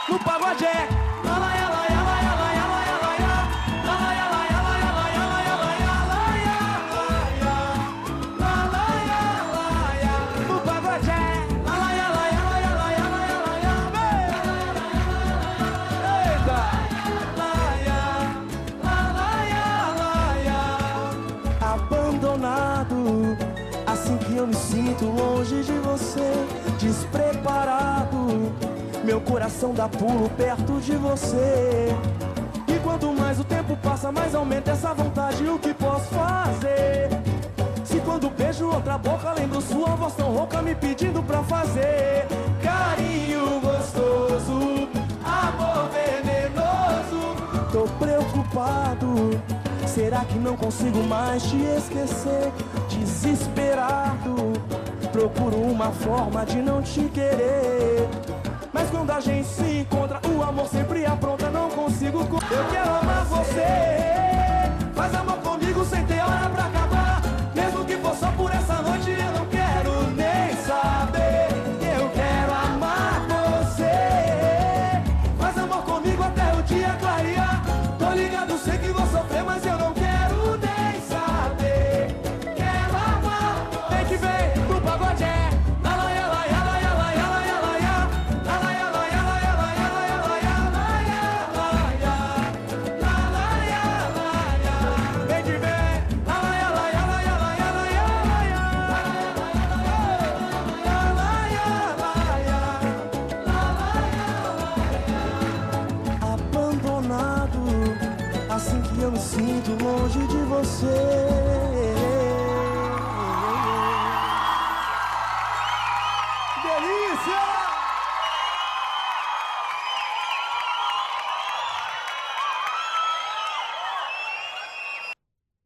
no pagode é lalaia, laia, laia, laia, laia, laia, lalaia, laia, laia, laia, laia, laia, lalaia, laia, no pagode é lalaia, laia, laia, laia, laia, laia, eita, laia, laia, laia, abandonado. Assim que eu me sinto longe de você, despreparado, meu coração dá pulo perto de você. E quanto mais o tempo passa, mais aumenta essa vontade. O que posso fazer? Se quando beijo outra boca, lembro sua voz tão rouca me pedindo pra fazer carinho gostoso, amor venenoso. Tô preocupado, será que não consigo mais te esquecer? Desesperado, procuro uma forma de não te querer. Mas quando a gente se encontra, o amor sempre apronta, não consigo. Eu quero amar você, faz amor comigo sem ter hora pra acabar. Mesmo que for só por essa noite, eu não quero nem saber. Eu quero amar você, faz amor comigo até o dia clarear. Tô ligado, sei que vou sofrer, mas eu não quero nem saber. Quero amar, vem que vem, no pagode é lalaia, laia, laia, laia, laia, laia, lalaia, laia, laia, laia, laia, laia, laia, lalaia, laia, vem que vem, lalaia, laia, laia, laia, laia, laia, abandonado, assim que eu me sinto longe de você.